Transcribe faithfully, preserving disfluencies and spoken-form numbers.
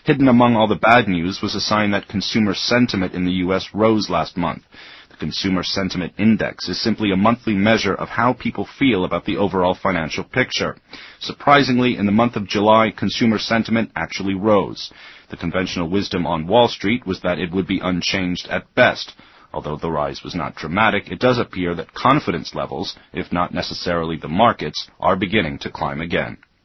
Hidden among all the bad news was a sign that consumer sentiment in the U S rose last month. The Consumer Sentiment Index is simply a monthly measure of how people feel about the overall financial picture. Surprisingly, in the month of July, consumer sentiment actually rose. The conventional wisdom on Wall Street was that it would be unchanged at best. Although the rise was not dramatic, it does appear that confidence levels, if not necessarily the markets, are beginning to climb again.